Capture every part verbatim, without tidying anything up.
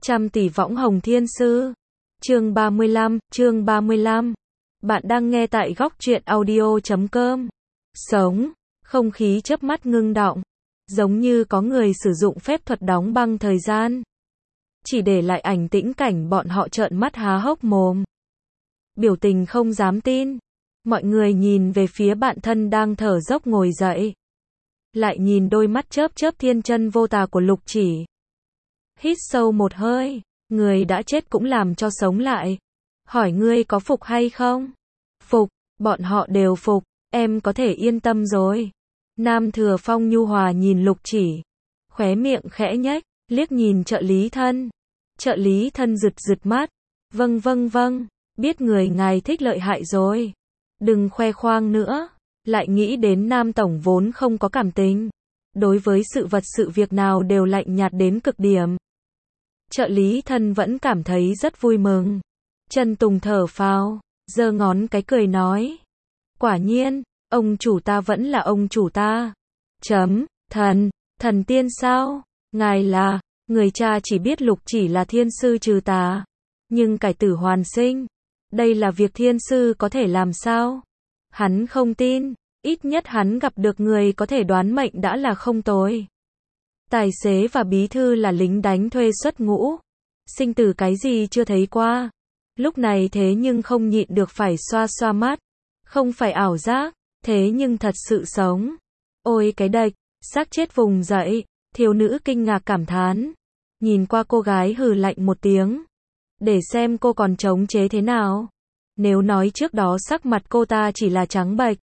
Trăm tỷ võng hồng thiên sư. Chương ba mươi lăm, chương ba mươi lăm. Bạn đang nghe tại góc truyện audio chấm com. Sống, không khí chớp mắt ngưng đọng, giống như có người sử dụng phép thuật đóng băng thời gian. Chỉ để lại ảnh tĩnh cảnh bọn họ trợn mắt há hốc mồm. Biểu tình không dám tin. Mọi người nhìn về phía bạn thân đang thở dốc ngồi dậy. Lại nhìn đôi mắt chớp chớp thiên chân vô tà của Lục Chỉ. Hít sâu một hơi, người đã chết cũng làm cho sống lại. Hỏi ngươi có phục hay không? Phục, bọn họ đều phục, em có thể yên tâm rồi. Nam Thừa Phong nhu hòa nhìn Lục Chỉ, khóe miệng khẽ nhếch, liếc nhìn trợ lý thân. Trợ lý thân rực rực mắt, vâng vâng vâng, biết người ngài thích lợi hại rồi. Đừng khoe khoang nữa, lại nghĩ đến Nam Tổng vốn không có cảm tình. Đối với sự vật sự việc nào đều lạnh nhạt đến cực điểm. Trợ lý thân vẫn cảm thấy rất vui mừng. Trần Tùng thở phào, giơ ngón cái cười nói. Quả nhiên, ông chủ ta vẫn là ông chủ ta. Chấm, thần, thần tiên sao? Ngài là, người cha chỉ biết Lục Chỉ là thiên sư trừ tà. Nhưng cải tử hoàn sinh, đây là việc thiên sư có thể làm sao? Hắn không tin, ít nhất hắn gặp được người có thể đoán mệnh đã là không tồi. Tài xế và bí thư là lính đánh thuê xuất ngũ. Sinh tử cái gì chưa thấy qua. Lúc này thế nhưng không nhịn được phải xoa xoa mắt. Không phải ảo giác, thế nhưng thật sự sống. Ôi cái đạch, xác chết vùng dậy, thiếu nữ kinh ngạc cảm thán. Nhìn qua cô gái hừ lạnh một tiếng. Để xem cô còn chống chế thế nào. Nếu nói trước đó sắc mặt cô ta chỉ là trắng bệch.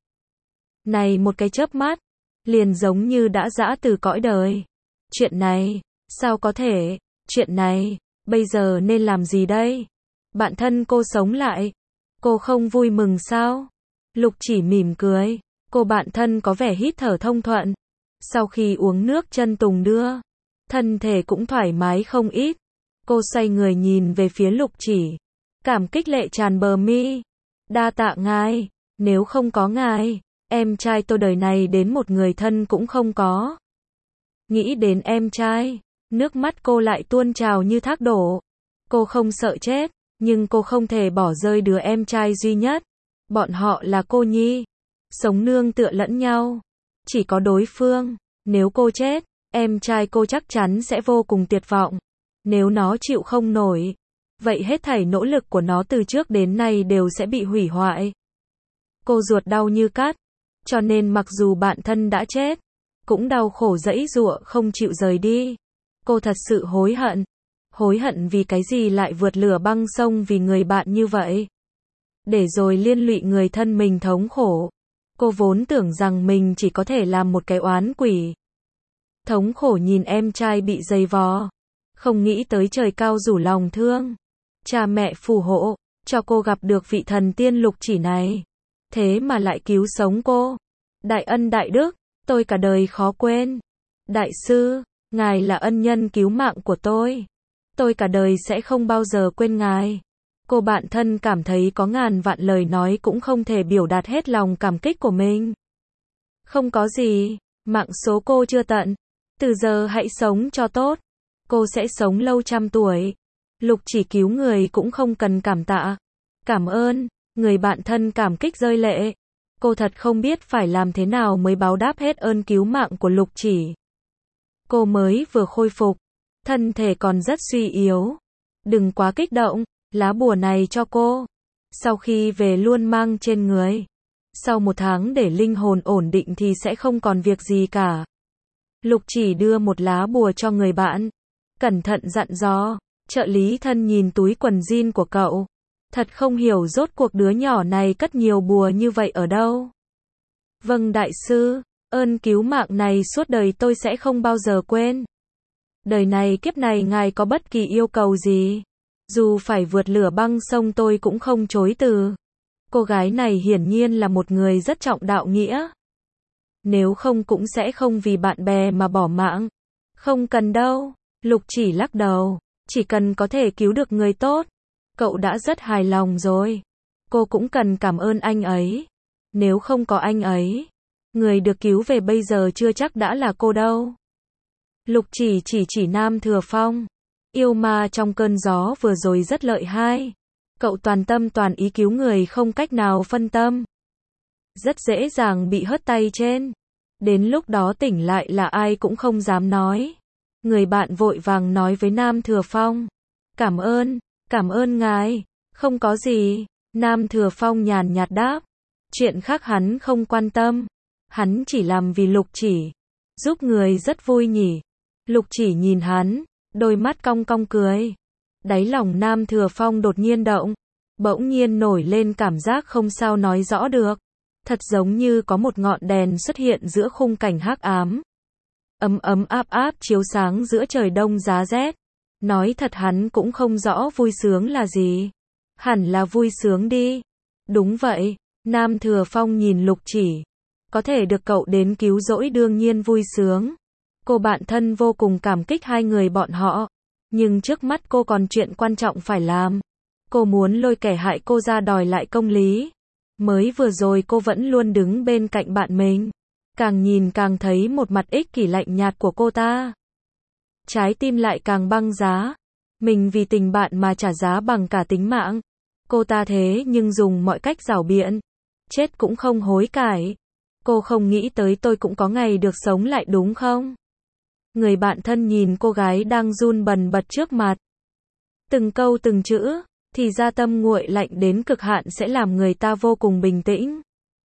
Này một cái chớp mắt, liền giống như đã giã từ cõi đời. Chuyện này, sao có thể, chuyện này, bây giờ nên làm gì đây? Bạn thân cô sống lại, cô không vui mừng sao? Lục Chỉ mỉm cười, cô bạn thân có vẻ hít thở thông thuận. Sau khi uống nước Trân Tùng đưa, thân thể cũng thoải mái không ít. Cô xoay người nhìn về phía Lục Chỉ, cảm kích lệ tràn bờ mi. Đa tạ ngài, nếu không có ngài, em trai tôi đời này đến một người thân cũng không có. Nghĩ đến em trai, nước mắt cô lại tuôn trào như thác đổ. Cô không sợ chết, nhưng cô không thể bỏ rơi đứa em trai duy nhất. Bọn họ là cô nhi, sống nương tựa lẫn nhau. Chỉ có đối phương, nếu cô chết, em trai cô chắc chắn sẽ vô cùng tuyệt vọng. Nếu nó chịu không nổi, vậy hết thảy nỗ lực của nó từ trước đến nay đều sẽ bị hủy hoại. Cô ruột đau như cắt, cho nên mặc dù bạn thân đã chết, cũng đau khổ giãy giụa không chịu rời đi. Cô thật sự hối hận. Hối hận vì cái gì lại vượt lửa băng sông vì người bạn như vậy. Để rồi liên lụy người thân mình thống khổ. Cô vốn tưởng rằng mình chỉ có thể làm một cái oán quỷ. Thống khổ nhìn em trai bị dày vò. Không nghĩ tới trời cao rủ lòng thương. Cha mẹ phù hộ, cho cô gặp được vị thần tiên Lục Chỉ này. Thế mà lại cứu sống cô. Đại ân đại đức, tôi cả đời khó quên. Đại sư, ngài là ân nhân cứu mạng của tôi. Tôi cả đời sẽ không bao giờ quên ngài. Cô bạn thân cảm thấy có ngàn vạn lời nói cũng không thể biểu đạt hết lòng cảm kích của mình. Không có gì, mạng số cô chưa tận. Từ giờ hãy sống cho tốt. Cô sẽ sống lâu trăm tuổi. Lục Chỉ cứu người cũng không cần cảm tạ. Cảm ơn, người bạn thân cảm kích rơi lệ. Cô thật không biết phải làm thế nào mới báo đáp hết ơn cứu mạng của Lục Chỉ. Cô mới vừa khôi phục, thân thể còn rất suy yếu. Đừng quá kích động, lá bùa này cho cô. Sau khi về luôn mang trên người. Sau một tháng để linh hồn ổn định thì sẽ không còn việc gì cả. Lục Chỉ đưa một lá bùa cho người bạn. Cẩn thận dặn dò, trợ lý thân nhìn túi quần jean của cậu. Thật không hiểu rốt cuộc đứa nhỏ này cất nhiều bùa như vậy ở đâu. Vâng đại sư, ơn cứu mạng này suốt đời tôi sẽ không bao giờ quên. Đời này kiếp này ngài có bất kỳ yêu cầu gì, dù phải vượt lửa băng sông tôi cũng không chối từ. Cô gái này hiển nhiên là một người rất trọng đạo nghĩa. Nếu không cũng sẽ không vì bạn bè mà bỏ mạng. Không cần đâu, Lục Chỉ lắc đầu, chỉ cần có thể cứu được người tốt. Cậu đã rất hài lòng rồi. Cô cũng cần cảm ơn anh ấy. Nếu không có anh ấy, người được cứu về bây giờ chưa chắc đã là cô đâu. Lục Chỉ chỉ chỉ Nam Thừa Phong. Yêu ma trong cơn gió vừa rồi rất lợi hại. Cậu toàn tâm toàn ý cứu người không cách nào phân tâm. Rất dễ dàng bị hất tay trên. Đến lúc đó tỉnh lại là ai cũng không dám nói. Người bạn vội vàng nói với Nam Thừa Phong. Cảm ơn, cảm ơn ngài. Không có gì. Nam Thừa Phong nhàn nhạt đáp. Chuyện khác hắn không quan tâm. Hắn chỉ làm vì Lục Chỉ. Giúp người rất vui nhỉ. Lục Chỉ nhìn hắn, đôi mắt cong cong cười. Đáy lòng Nam Thừa Phong đột nhiên động. Bỗng nhiên nổi lên cảm giác không sao nói rõ được. Thật giống như có một ngọn đèn xuất hiện giữa khung cảnh hắc ám. Ấm ấm áp áp chiếu sáng giữa trời đông giá rét. Nói thật hắn cũng không rõ vui sướng là gì. Hẳn là vui sướng đi. Đúng vậy, Nam Thừa Phong nhìn Lục Chỉ. Có thể được cậu đến cứu rỗi đương nhiên vui sướng. Cô bạn thân vô cùng cảm kích hai người bọn họ. Nhưng trước mắt cô còn chuyện quan trọng phải làm. Cô muốn lôi kẻ hại cô ra đòi lại công lý. Mới vừa rồi cô vẫn luôn đứng bên cạnh bạn mình. Càng nhìn càng thấy một mặt ích kỷ lạnh nhạt của cô ta. Trái tim lại càng băng giá. Mình vì tình bạn mà trả giá bằng cả tính mạng. Cô ta thế nhưng dùng mọi cách giảo biện. Chết cũng không hối cải. Cô không nghĩ tới tôi cũng có ngày được sống lại đúng không? Người bạn thân nhìn cô gái đang run bần bật trước mặt. Từng câu từng chữ, thì ra tâm nguội lạnh đến cực hạn sẽ làm người ta vô cùng bình tĩnh.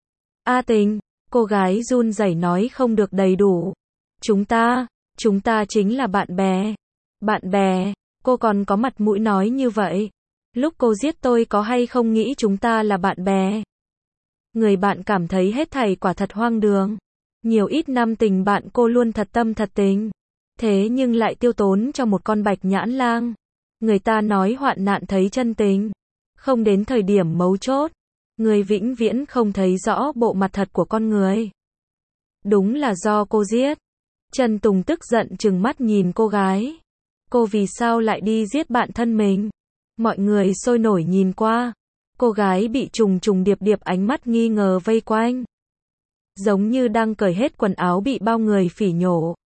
A Tình, cô gái run rẩy nói không được đầy đủ. Chúng ta, chúng ta chính là bạn bè. Bạn bè, cô còn có mặt mũi nói như vậy. Lúc cô giết tôi có hay không nghĩ chúng ta là bạn bè? Người bạn cảm thấy hết thảy quả thật hoang đường. Nhiều ít năm tình bạn cô luôn thật tâm thật tình. Thế nhưng lại tiêu tốn cho một con bạch nhãn lang. Người ta nói hoạn nạn thấy chân tình. Không đến thời điểm mấu chốt. Người vĩnh viễn không thấy rõ bộ mặt thật của con người. Đúng là do cô giết. Trần Tùng tức giận trừng mắt nhìn cô gái. Cô vì sao lại đi giết bạn thân mình? Mọi người sôi nổi nhìn qua. Cô gái bị trùng trùng điệp điệp ánh mắt nghi ngờ vây quanh. Giống như đang cởi hết quần áo bị bao người phỉ nhổ.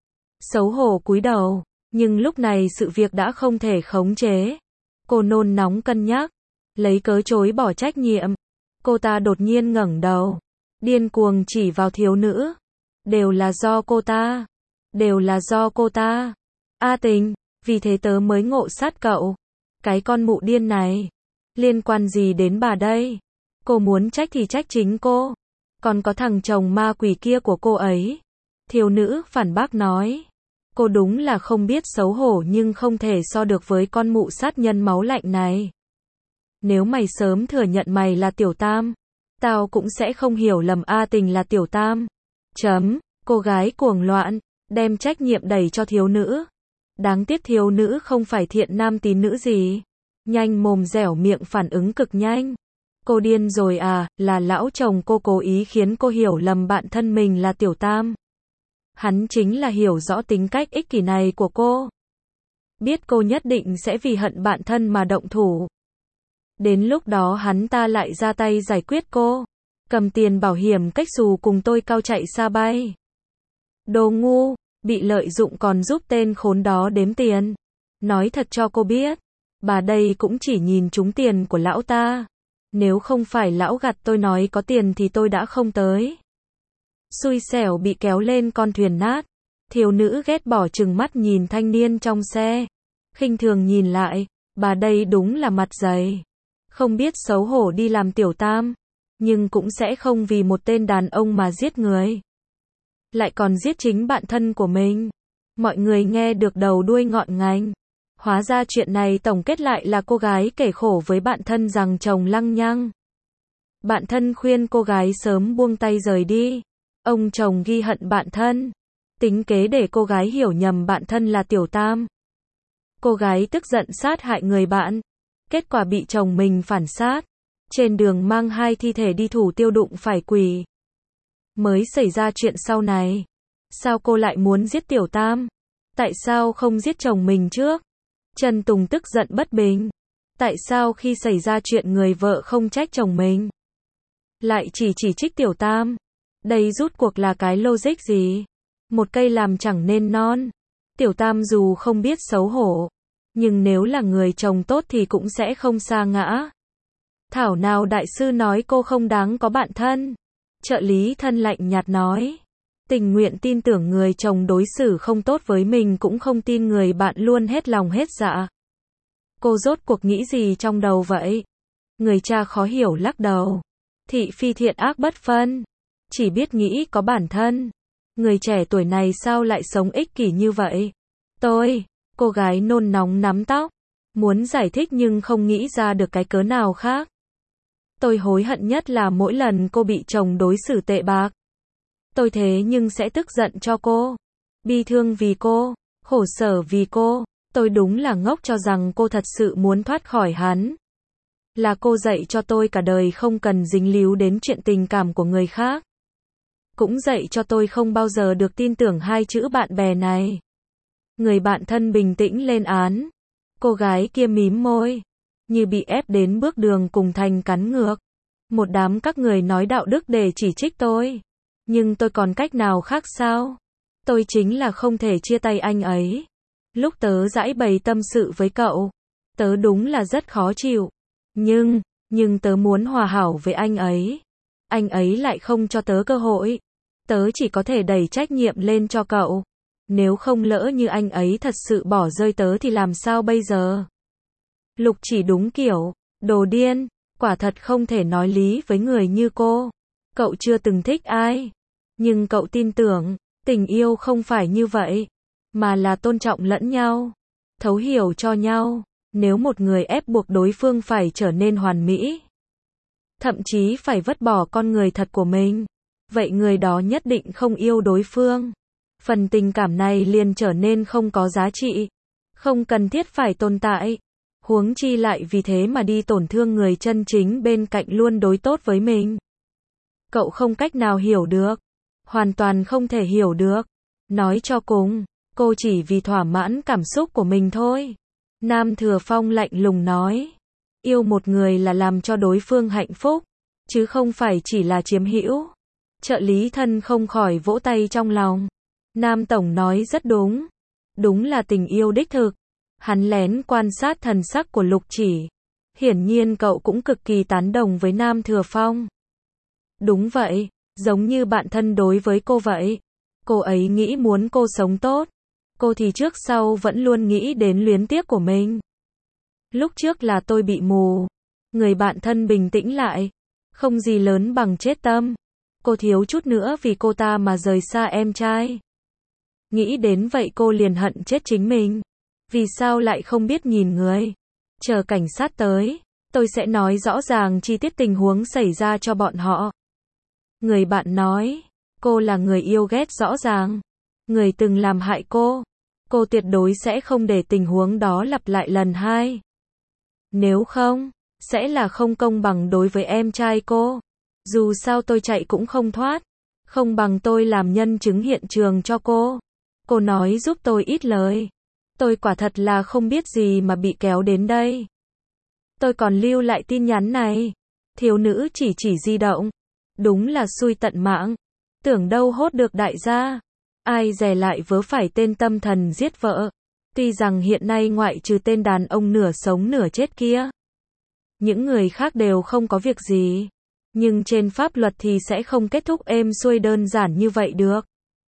Xấu hổ cúi đầu. Nhưng lúc này sự việc đã không thể khống chế. Cô nôn nóng cân nhắc. Lấy cớ chối bỏ trách nhiệm. Cô ta đột nhiên ngẩng đầu. Điên cuồng chỉ vào thiếu nữ. Đều là do cô ta. Đều là do cô ta. A Tình, vì thế tớ mới ngộ sát cậu. Cái con mụ điên này. Liên quan gì đến bà đây? Cô muốn trách thì trách chính cô. Còn có thằng chồng ma quỷ kia của cô ấy. Thiếu nữ phản bác nói. Cô đúng là không biết xấu hổ nhưng không thể so được với con mụ sát nhân máu lạnh này. Nếu mày sớm thừa nhận mày là Tiểu Tam, tao cũng sẽ không hiểu lầm A Tình là Tiểu Tam. Chấm, cô gái cuồng loạn, đem trách nhiệm đẩy cho thiếu nữ. Đáng tiếc thiếu nữ không phải thiện nam tín nữ gì. Nhanh mồm dẻo miệng phản ứng cực nhanh. Cô điên rồi à, là lão chồng cô cố ý khiến cô hiểu lầm bạn thân mình là Tiểu Tam. Hắn chính là hiểu rõ tính cách ích kỷ này của cô. Biết cô nhất định sẽ vì hận bạn thân mà động thủ. Đến lúc đó hắn ta lại ra tay giải quyết cô. Cầm tiền bảo hiểm cách xù cùng tôi cao chạy xa bay. Đồ ngu, bị lợi dụng còn giúp tên khốn đó đếm tiền. Nói thật cho cô biết. Bà đây cũng chỉ nhìn trúng tiền của lão ta. Nếu không phải lão gặt tôi nói có tiền thì tôi đã không tới. Xui xẻo bị kéo lên con thuyền nát. Thiếu nữ ghét bỏ trừng mắt nhìn thanh niên trong xe. Khinh thường nhìn lại, bà đây đúng là mặt dày. Không biết xấu hổ đi làm Tiểu Tam. Nhưng cũng sẽ không vì một tên đàn ông mà giết người. Lại còn giết chính bạn thân của mình. Mọi người nghe được đầu đuôi ngọn ngành. Hóa ra chuyện này tổng kết lại là cô gái kể khổ với bạn thân rằng chồng lăng nhăng. Bạn thân khuyên cô gái sớm buông tay rời đi. Ông chồng ghi hận bạn thân. Tính kế để cô gái hiểu nhầm bạn thân là Tiểu Tam. Cô gái tức giận sát hại người bạn. Kết quả bị chồng mình phản sát. Trên đường mang hai thi thể đi thủ tiêu đụng phải quỷ. Mới xảy ra chuyện sau này. Sao cô lại muốn giết Tiểu Tam? Tại sao không giết chồng mình trước? Trần Tùng tức giận bất bình. Tại sao khi xảy ra chuyện người vợ không trách chồng mình? Lại chỉ chỉ trích Tiểu Tam? Đây rút cuộc là cái logic gì? Một cây làm chẳng nên non. Tiểu Tam dù không biết xấu hổ, Nhưng nếu là người chồng tốt thì cũng sẽ không sa ngã. Thảo nào đại sư nói cô không đáng có bạn thân. Trợ lý thân lạnh nhạt nói. Tình nguyện tin tưởng người chồng đối xử không tốt với mình cũng không tin người bạn luôn hết lòng hết dạ. Cô rốt cuộc nghĩ gì trong đầu vậy? Người cha khó hiểu lắc đầu. Thị phi thiện ác bất phân. Chỉ biết nghĩ có bản thân. Người trẻ tuổi này sao lại sống ích kỷ như vậy? Tôi, cô gái nôn nóng nắm tóc. Muốn giải thích nhưng không nghĩ ra được cái cớ nào khác. Tôi hối hận nhất là mỗi lần cô bị chồng đối xử tệ bạc. Tôi thế nhưng sẽ tức giận cho cô. Bi thương vì cô. Khổ sở vì cô. Tôi đúng là ngốc cho rằng cô thật sự muốn thoát khỏi hắn. Là cô dạy cho tôi cả đời không cần dính líu đến chuyện tình cảm của người khác. Cũng dạy cho tôi không bao giờ được tin tưởng hai chữ bạn bè này. Người bạn thân bình tĩnh lên án. Cô gái kia mím môi. Như bị ép đến bước đường cùng thành cắn ngược. Một đám các người nói đạo đức để chỉ trích tôi. Nhưng tôi còn cách nào khác sao? Tôi chính là không thể chia tay anh ấy. Lúc tớ giãi bày tâm sự với cậu, tớ đúng là rất khó chịu. Nhưng, nhưng tớ muốn hòa hảo với anh ấy. Anh ấy lại không cho tớ cơ hội. Tớ chỉ có thể đẩy trách nhiệm lên cho cậu. Nếu không lỡ như anh ấy thật sự bỏ rơi tớ thì làm sao bây giờ? Lục chỉ đúng kiểu, đồ điên, quả thật không thể nói lý với người như cô. Cậu chưa từng thích ai. Nhưng cậu tin tưởng, tình yêu không phải như vậy. Mà là tôn trọng lẫn nhau. Thấu hiểu cho nhau. Nếu một người ép buộc đối phương phải trở nên hoàn mỹ. Thậm chí phải vứt bỏ con người thật của mình. Vậy người đó nhất định không yêu đối phương. Phần tình cảm này liền trở nên không có giá trị. Không cần thiết phải tồn tại. Huống chi lại vì thế mà đi tổn thương người chân chính bên cạnh luôn đối tốt với mình. Cậu không cách nào hiểu được. Hoàn toàn không thể hiểu được. Nói cho cùng, cô chỉ vì thỏa mãn cảm xúc của mình thôi. Nam Thừa Phong lạnh lùng nói. Yêu một người là làm cho đối phương hạnh phúc. Chứ không phải chỉ là chiếm hữu. Trợ lý thân không khỏi vỗ tay trong lòng. Nam Tổng nói rất đúng. Đúng là tình yêu đích thực. Hắn lén quan sát thần sắc của Lục Chỉ. Hiển nhiên cậu cũng cực kỳ tán đồng với Nam Thừa Phong. Đúng vậy, giống như bạn thân đối với cô vậy. Cô ấy nghĩ muốn cô sống tốt. Cô thì trước sau vẫn luôn nghĩ đến luyến tiếc của mình. Lúc trước là tôi bị mù. Người bạn thân bình tĩnh lại. Không gì lớn bằng chết tâm. Cô thiếu chút nữa vì cô ta mà rời xa em trai. Nghĩ đến vậy cô liền hận chết chính mình. Vì sao lại không biết nhìn người? Chờ cảnh sát tới, tôi sẽ nói rõ ràng chi tiết tình huống xảy ra cho bọn họ. Người bạn nói, cô là người yêu ghét rõ ràng. Người từng làm hại cô. Cô tuyệt đối sẽ không để tình huống đó lặp lại lần hai. Nếu không, sẽ là không công bằng đối với em trai cô. Dù sao tôi chạy cũng không thoát. Không bằng tôi làm nhân chứng hiện trường cho cô. Cô nói giúp tôi ít lời. Tôi quả thật là không biết gì mà bị kéo đến đây. Tôi còn lưu lại tin nhắn này. Thiếu nữ chỉ chỉ di động. Đúng là xui tận mạng. Tưởng đâu hốt được đại gia. Ai dè lại vớ phải tên tâm thần giết vợ. Tuy rằng hiện nay ngoại trừ tên đàn ông nửa sống nửa chết kia. Những người khác đều không có việc gì. Nhưng trên pháp luật thì sẽ không kết thúc êm xuôi đơn giản như vậy được.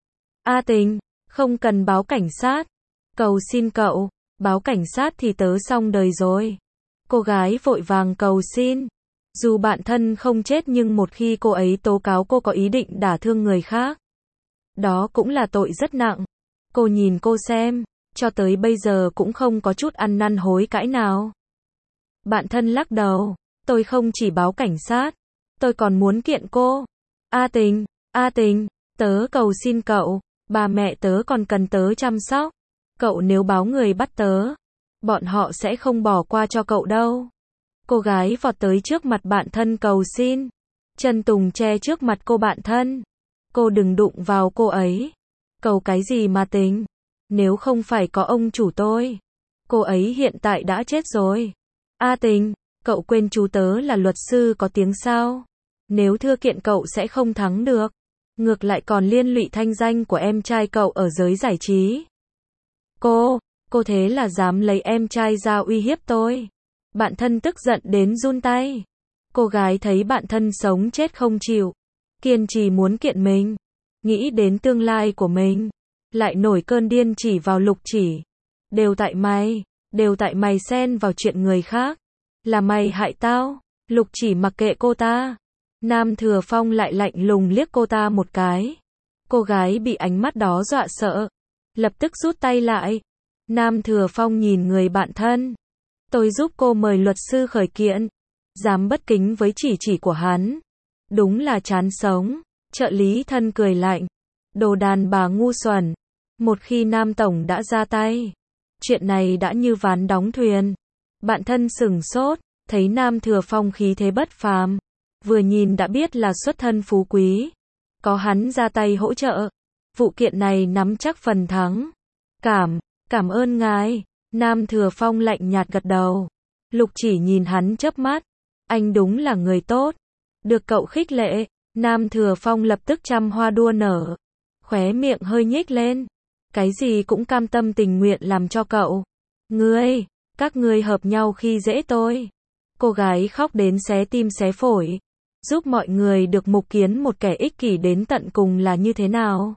A Tình, không cần báo cảnh sát. Cầu xin cậu, báo cảnh sát thì tớ xong đời rồi. Cô gái vội vàng cầu xin. Dù bạn thân không chết nhưng một khi cô ấy tố cáo cô có ý định đả thương người khác. Đó cũng là tội rất nặng. Cô nhìn cô xem, cho tới bây giờ cũng không có chút ăn năn hối cãi nào. Bạn thân lắc đầu, tôi không chỉ báo cảnh sát, tôi còn muốn kiện cô. A Tình, A Tình, tớ cầu xin cậu, bà mẹ tớ còn cần tớ chăm sóc. Cậu nếu báo người bắt tớ, bọn họ sẽ không bỏ qua cho cậu đâu. Cô gái vọt tới trước mặt bạn thân cầu xin. Chân Tùng che trước mặt cô bạn thân. Cô đừng đụng vào cô ấy. Cầu cái gì mà Tình? Nếu không phải có ông chủ tôi, cô ấy hiện tại đã chết rồi. A Tình, cậu quên chú tớ là luật sư có tiếng sao? Nếu thưa kiện cậu sẽ không thắng được. Ngược lại còn liên lụy thanh danh của em trai cậu ở giới giải trí. Cô, Cô thế là dám lấy em trai ra uy hiếp tôi. Bạn thân tức giận đến run tay. Cô gái thấy bạn thân sống chết không chịu, kiên trì muốn kiện mình, nghĩ đến tương lai của mình, lại nổi cơn điên chỉ vào Lục Chỉ. Đều tại mày, đều tại mày xen vào chuyện người khác, là mày hại tao. Lục Chỉ mặc kệ cô ta. Nam Thừa Phong lại lạnh lùng liếc cô ta một cái. Cô gái bị ánh mắt đó dọa sợ, lập tức rút tay lại. Nam Thừa Phong nhìn người bạn thân. Tôi giúp cô mời luật sư khởi kiện. Dám bất kính với chỉ chỉ của hắn. Đúng là chán sống. Trợ lý thân cười lạnh. Đồ đàn bà ngu xuẩn. Một khi Nam Tổng đã ra tay, chuyện này đã như ván đóng thuyền. Bạn thân sửng sốt, thấy Nam Thừa Phong khí thế bất phàm. Vừa nhìn đã biết là xuất thân phú quý. Có hắn ra tay hỗ trợ, vụ kiện này nắm chắc phần thắng. Cảm, cảm ơn ngài. Nam Thừa Phong lạnh nhạt gật đầu. Lục Chỉ nhìn hắn chớp mắt. Anh đúng là người tốt. Được cậu khích lệ, Nam Thừa Phong lập tức trăm hoa đua nở. Khóe miệng hơi nhếch lên. Cái gì cũng cam tâm tình nguyện làm cho cậu. Ngươi, các ngươi hợp nhau khi dễ tôi. Cô gái khóc đến xé tim xé phổi. Giúp mọi người được mục kiến một kẻ ích kỷ đến tận cùng là như thế nào?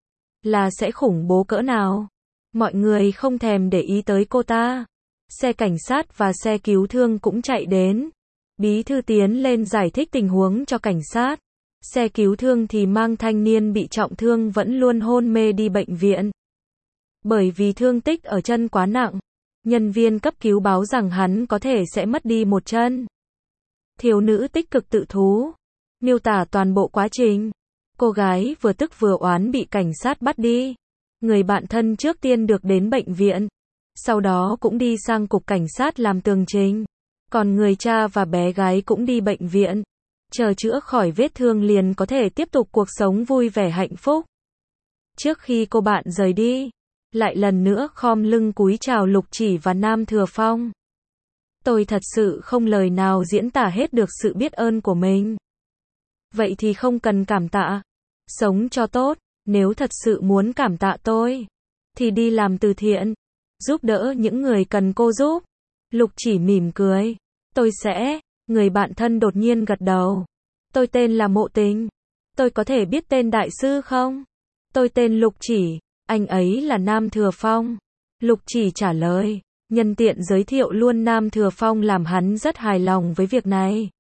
Là sẽ khủng bố cỡ nào? Mọi người không thèm để ý tới cô ta. Xe cảnh sát và xe cứu thương cũng chạy đến. Bí thư tiến lên giải thích tình huống cho cảnh sát. Xe cứu thương thì mang thanh niên bị trọng thương vẫn luôn hôn mê đi bệnh viện. Bởi vì thương tích ở chân quá nặng, nhân viên cấp cứu báo rằng hắn có thể sẽ mất đi một chân. Thiếu nữ tích cực tự thú, miêu tả toàn bộ quá trình. Cô gái vừa tức vừa oán bị cảnh sát bắt đi. Người bạn thân trước tiên được đến bệnh viện, sau đó cũng đi sang cục cảnh sát làm tường trình. Còn người cha và bé gái cũng đi bệnh viện, chờ chữa khỏi vết thương liền có thể tiếp tục cuộc sống vui vẻ hạnh phúc. Trước khi cô bạn rời đi, lại lần nữa khom lưng cúi chào Lục Chỉ và Nam Thừa Phong. Tôi thật sự không lời nào diễn tả hết được sự biết ơn của mình. Vậy thì không cần cảm tạ. Sống cho tốt, nếu thật sự muốn cảm tạ tôi, thì đi làm từ thiện, giúp đỡ những người cần cô giúp. Lục Chỉ mỉm cười. Tôi sẽ, người bạn thân đột nhiên gật đầu. Tôi tên là Mộ Tình. Tôi có thể biết tên đại sư không? Tôi tên Lục Chỉ, anh ấy là Nam Thừa Phong. Lục Chỉ trả lời. Nhân tiện giới thiệu luôn Nam Thừa Phong làm hắn rất hài lòng với việc này.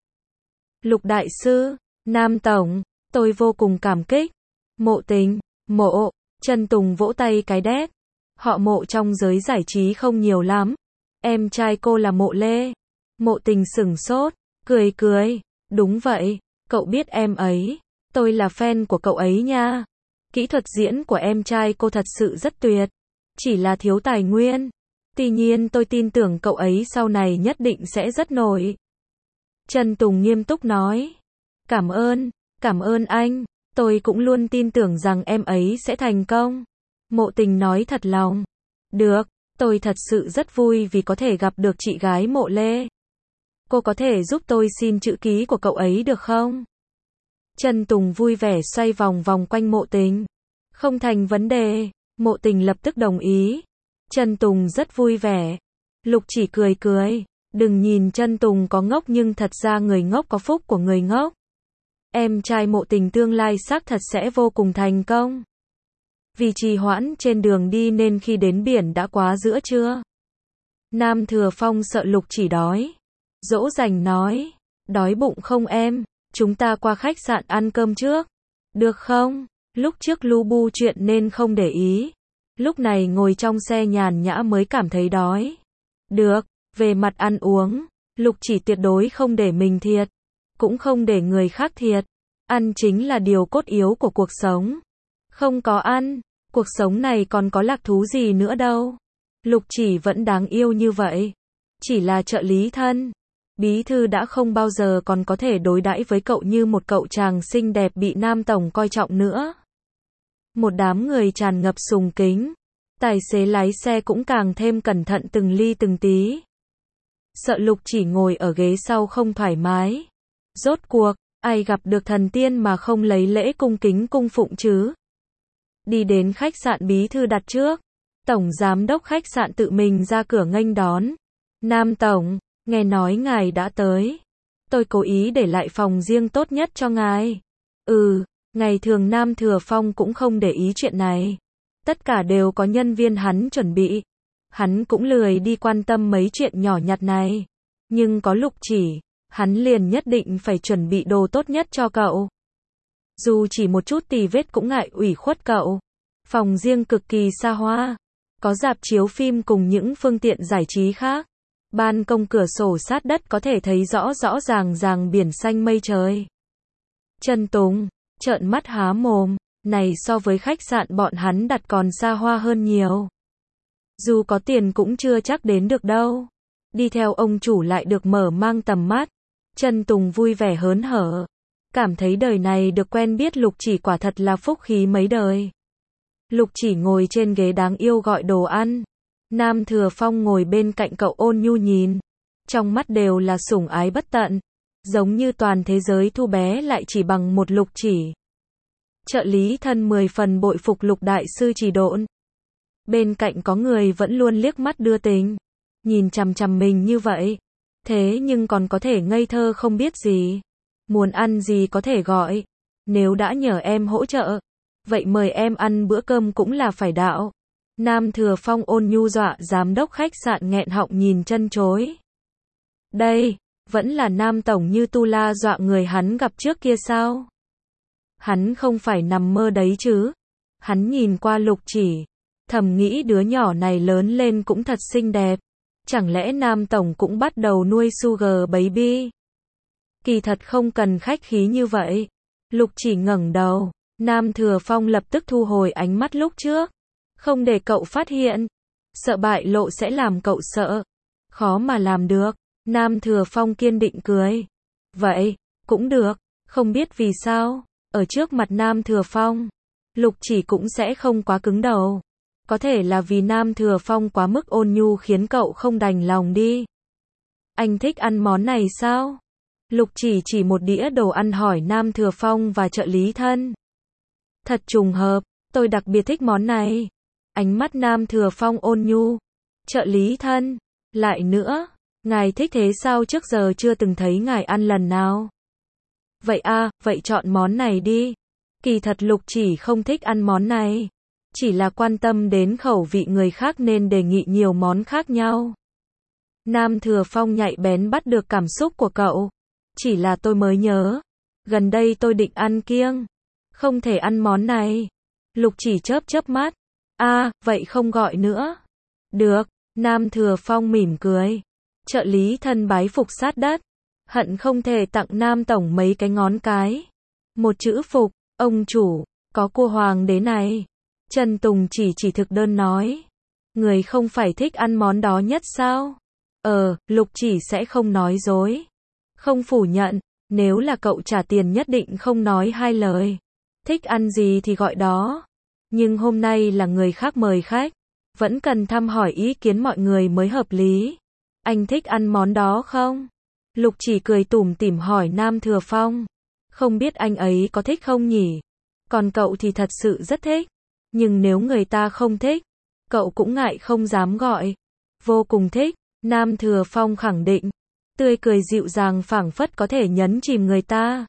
Lục đại sư, Nam Tổng, tôi vô cùng cảm kích. Mộ Tình, Mộ, Trần Tùng vỗ tay cái đét. Họ Mộ trong giới giải trí không nhiều lắm. Em trai cô là Mộ Lê. Mộ Tình sửng sốt, cười cười. Đúng vậy, cậu biết em ấy. Tôi là fan của cậu ấy nha. Kỹ thuật diễn của em trai cô thật sự rất tuyệt. Chỉ là thiếu tài nguyên. Tuy nhiên tôi tin tưởng cậu ấy sau này nhất định sẽ rất nổi. Trần Tùng nghiêm túc nói. Cảm ơn, cảm ơn anh. Tôi cũng luôn tin tưởng rằng em ấy sẽ thành công. Mộ Tình nói thật lòng. Được, tôi thật sự rất vui vì có thể gặp được chị gái Mộ Lê. Cô có thể giúp tôi xin chữ ký của cậu ấy được không? Trần Tùng vui vẻ xoay vòng vòng quanh Mộ Tình. Không thành vấn đề. Mộ Tình lập tức đồng ý. Trần Tùng rất vui vẻ. Lục Chỉ cười cười. Đừng nhìn Trần Tùng có ngốc nhưng thật ra người ngốc có phúc của người ngốc. Em trai Mộ Tình tương lai xác thật sẽ vô cùng thành công. Vì trì hoãn trên đường đi nên khi đến biển đã quá giữa trưa. Nam Thừa Phong sợ Lục Chỉ đói. Dỗ dành nói. Đói bụng không em? Chúng ta qua khách sạn ăn cơm trước. Được không? Lúc trước lu bu chuyện nên không để ý. Lúc này ngồi trong xe nhàn nhã mới cảm thấy đói. Được, về mặt ăn uống, Lục Chỉ tuyệt đối không để mình thiệt, cũng không để người khác thiệt. Ăn chính là điều cốt yếu của cuộc sống. Không có ăn, cuộc sống này còn có lạc thú gì nữa đâu. Lục Chỉ vẫn đáng yêu như vậy. Chỉ là trợ lý thân. Bí thư đã không bao giờ còn có thể đối đãi với cậu như một cậu chàng xinh đẹp bị Nam Tổng coi trọng nữa. Một đám người tràn ngập sùng kính. Tài xế lái xe cũng càng thêm cẩn thận từng ly từng tí. Sợ Lục Chỉ ngồi ở ghế sau không thoải mái. Rốt cuộc, ai gặp được thần tiên mà không lấy lễ cung kính cung phụng chứ? Đi đến khách sạn bí thư đặt trước. Tổng giám đốc khách sạn tự mình ra cửa nghênh đón. Nam tổng, nghe nói ngài đã tới. Tôi cố ý để lại phòng riêng tốt nhất cho ngài. Ừ, ngày thường Nam Thừa Phong cũng không để ý chuyện này. Tất cả đều có nhân viên hắn chuẩn bị. Hắn cũng lười đi quan tâm mấy chuyện nhỏ nhặt này. Nhưng có Lục Chỉ, hắn liền nhất định phải chuẩn bị đồ tốt nhất cho cậu. Dù chỉ một chút tì vết cũng ngại ủy khuất cậu. Phòng riêng cực kỳ xa hoa. Có rạp chiếu phim cùng những phương tiện giải trí khác. Ban công cửa sổ sát đất có thể thấy rõ rõ ràng ràng biển xanh mây trời. Trần Tùng, trợn mắt há mồm, này so với khách sạn bọn hắn đặt còn xa hoa hơn nhiều. Dù có tiền cũng chưa chắc đến được đâu. Đi theo ông chủ lại được mở mang tầm mắt. Trần Tùng vui vẻ hớn hở. Cảm thấy đời này được quen biết Lục Chỉ quả thật là phúc khí mấy đời. Lục Chỉ ngồi trên ghế đáng yêu gọi đồ ăn. Nam Thừa Phong ngồi bên cạnh cậu ôn nhu nhìn. Trong mắt đều là sủng ái bất tận. Giống như toàn thế giới thu bé lại chỉ bằng một Lục Chỉ. Trợ lý thân mười phần bội phục Lục đại sư chỉ độn. Bên cạnh có người vẫn luôn liếc mắt đưa tình. Nhìn chằm chằm mình như vậy. Thế nhưng còn có thể ngây thơ không biết gì. Muốn ăn gì có thể gọi. Nếu đã nhờ em hỗ trợ. Vậy mời em ăn bữa cơm cũng là phải đạo. Nam Thừa Phong ôn nhu dọa giám đốc khách sạn nghẹn họng nhìn chân chối. Đây, vẫn là Nam tổng như tu la dọa người hắn gặp trước kia sao? Hắn không phải nằm mơ đấy chứ? Hắn nhìn qua Lục Chỉ, thầm nghĩ đứa nhỏ này lớn lên cũng thật xinh đẹp. Chẳng lẽ Nam tổng cũng bắt đầu nuôi sugar baby? Kỳ thật không cần khách khí như vậy. Lục Chỉ ngẩng đầu, Nam Thừa Phong lập tức thu hồi ánh mắt lúc trước. Không để cậu phát hiện. Sợ bại lộ sẽ làm cậu sợ. Khó mà làm được. Nam Thừa Phong kiên định cười. Vậy, cũng được. Không biết vì sao. Ở trước mặt Nam Thừa Phong, Lục Chỉ cũng sẽ không quá cứng đầu. Có thể là vì Nam Thừa Phong quá mức ôn nhu khiến cậu không đành lòng đi. Anh thích ăn món này sao? Lục Chỉ chỉ một đĩa đồ ăn hỏi Nam Thừa Phong và trợ lý thân. Thật trùng hợp, tôi đặc biệt thích món này. Ánh mắt Nam Thừa Phong ôn nhu. Trợ lý thân, lại nữa, ngài thích thế sao trước giờ chưa từng thấy ngài ăn lần nào? Vậy à, vậy chọn món này đi. Kỳ thật Lục Chỉ không thích ăn món này. Chỉ là quan tâm đến khẩu vị người khác nên đề nghị nhiều món khác nhau. Nam Thừa Phong nhạy bén bắt được cảm xúc của cậu. Chỉ là tôi mới nhớ. Gần đây tôi định ăn kiêng. Không thể ăn món này. Lục Chỉ chớp chớp mắt. À, vậy không gọi nữa. Được, Nam Thừa Phong mỉm cười. Trợ lý thân bái phục sát đất. Hận không thể tặng Nam tổng mấy cái ngón cái. Một chữ phục, ông chủ, có cua hoàng đế này. Trần Tùng chỉ chỉ thực đơn nói. Người không phải thích ăn món đó nhất sao? Ờ, Lục Chỉ sẽ không nói dối. Không phủ nhận, nếu là cậu trả tiền nhất định không nói hai lời. Thích ăn gì thì gọi đó. Nhưng hôm nay là người khác mời khách. Vẫn cần thăm hỏi ý kiến mọi người mới hợp lý. Anh thích ăn món đó không? Lục Chỉ cười tủm tỉm hỏi Nam Thừa Phong. Không biết anh ấy có thích không nhỉ? Còn cậu thì thật sự rất thích. Nhưng nếu người ta không thích, cậu cũng ngại không dám gọi. Vô cùng thích, Nam Thừa Phong khẳng định. Tươi cười dịu dàng phảng phất có thể nhấn chìm người ta.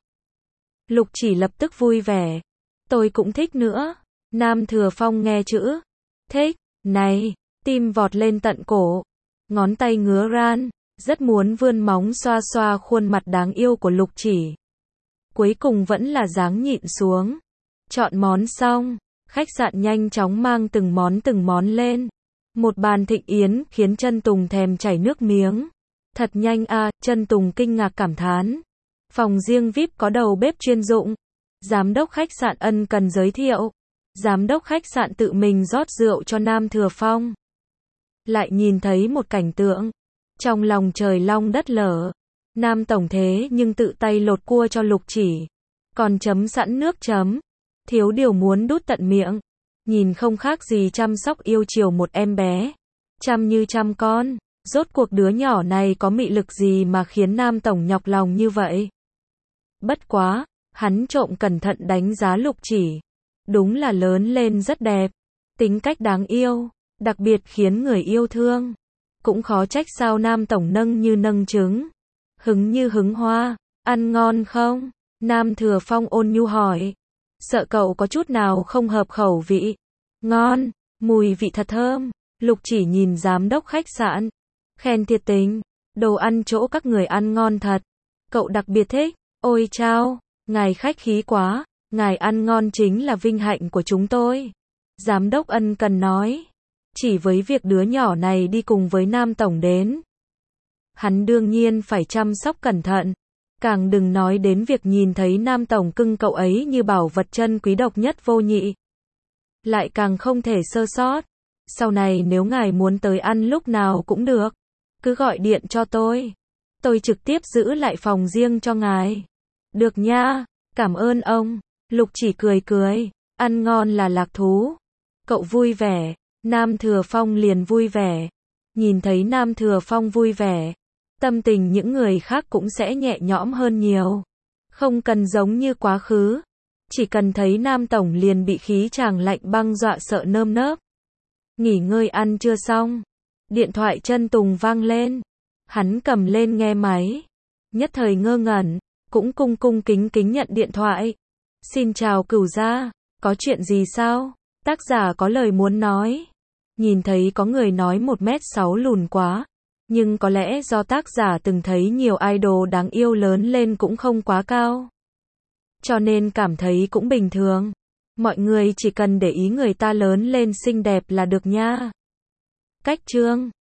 Lục Chỉ lập tức vui vẻ. Tôi cũng thích nữa. Nam Thừa Phong nghe chữ thích này, tim vọt lên tận cổ. Ngón tay ngứa ran, rất muốn vươn móng xoa xoa khuôn mặt đáng yêu của Lục Chỉ. Cuối cùng vẫn là dáng nhịn xuống. Chọn món xong, khách sạn nhanh chóng mang từng món từng món lên. Một bàn thịnh yến khiến Trân Tùng thèm chảy nước miếng. Thật nhanh à, Trân Tùng kinh ngạc cảm thán. Phòng riêng vi ai pi có đầu bếp chuyên dụng. Giám đốc khách sạn ân cần giới thiệu. Giám đốc khách sạn tự mình rót rượu cho Nam Thừa Phong. Lại nhìn thấy một cảnh tượng. Trong lòng trời long đất lở. Nam tổng thế nhưng tự tay lột cua cho Lục Chỉ. Còn chấm sẵn nước chấm. Thiếu điều muốn đút tận miệng. Nhìn không khác gì chăm sóc yêu chiều một em bé. Chăm như chăm con. Rốt cuộc đứa nhỏ này có mị lực gì mà khiến Nam tổng nhọc lòng như vậy? Bất quá, hắn trộm cẩn thận đánh giá Lục Chỉ. Đúng là lớn lên rất đẹp. Tính cách đáng yêu. đặc biệt khiến người yêu thương. Cũng khó trách sao Nam Tổng nâng như nâng trứng, hứng như hứng hoa. Ăn ngon không? Nam Thừa Phong ôn nhu hỏi. Sợ cậu có chút nào không hợp khẩu vị. Ngon, mùi vị thật thơm. Lục Chỉ nhìn giám đốc khách sạn, khen thiệt tình. Đồ ăn chỗ các người ăn ngon thật. Cậu đặc biệt thích. Ôi chao, ngài khách khí quá. Ngài ăn ngon chính là vinh hạnh của chúng tôi. Giám đốc ân cần nói. Chỉ với việc đứa nhỏ này đi cùng với Nam Tổng đến, hắn đương nhiên phải chăm sóc cẩn thận. Càng đừng nói đến việc nhìn thấy Nam Tổng cưng cậu ấy như bảo vật chân quý độc nhất vô nhị. Lại càng không thể sơ sót. Sau này nếu ngài muốn tới ăn lúc nào cũng được, cứ gọi điện cho tôi. Tôi trực tiếp giữ lại phòng riêng cho ngài. Được nha, cảm ơn ông. Lục Chỉ cười cười. Ăn ngon là lạc thú. Cậu vui vẻ, Nam Thừa Phong liền vui vẻ. Nhìn thấy Nam Thừa Phong vui vẻ, tâm tình những người khác cũng sẽ nhẹ nhõm hơn nhiều. Không cần giống như quá khứ, chỉ cần thấy Nam Tổng liền bị khí chàng lạnh băng dọa sợ nơm nớp. Nghỉ ngơi ăn chưa xong, điện thoại Chân Tùng vang lên. Hắn cầm lên nghe máy, nhất thời ngơ ngẩn, cũng cung cung kính kính nhận điện thoại. Xin chào Cửu gia, có chuyện gì sao? Tác giả có lời muốn nói. Nhìn thấy có người nói một mét sáu lùn quá, nhưng có lẽ do tác giả từng thấy nhiều idol đáng yêu lớn lên cũng không quá cao, cho nên cảm thấy cũng bình thường. Mọi người chỉ cần để ý người ta lớn lên xinh đẹp là được nha. Cách chương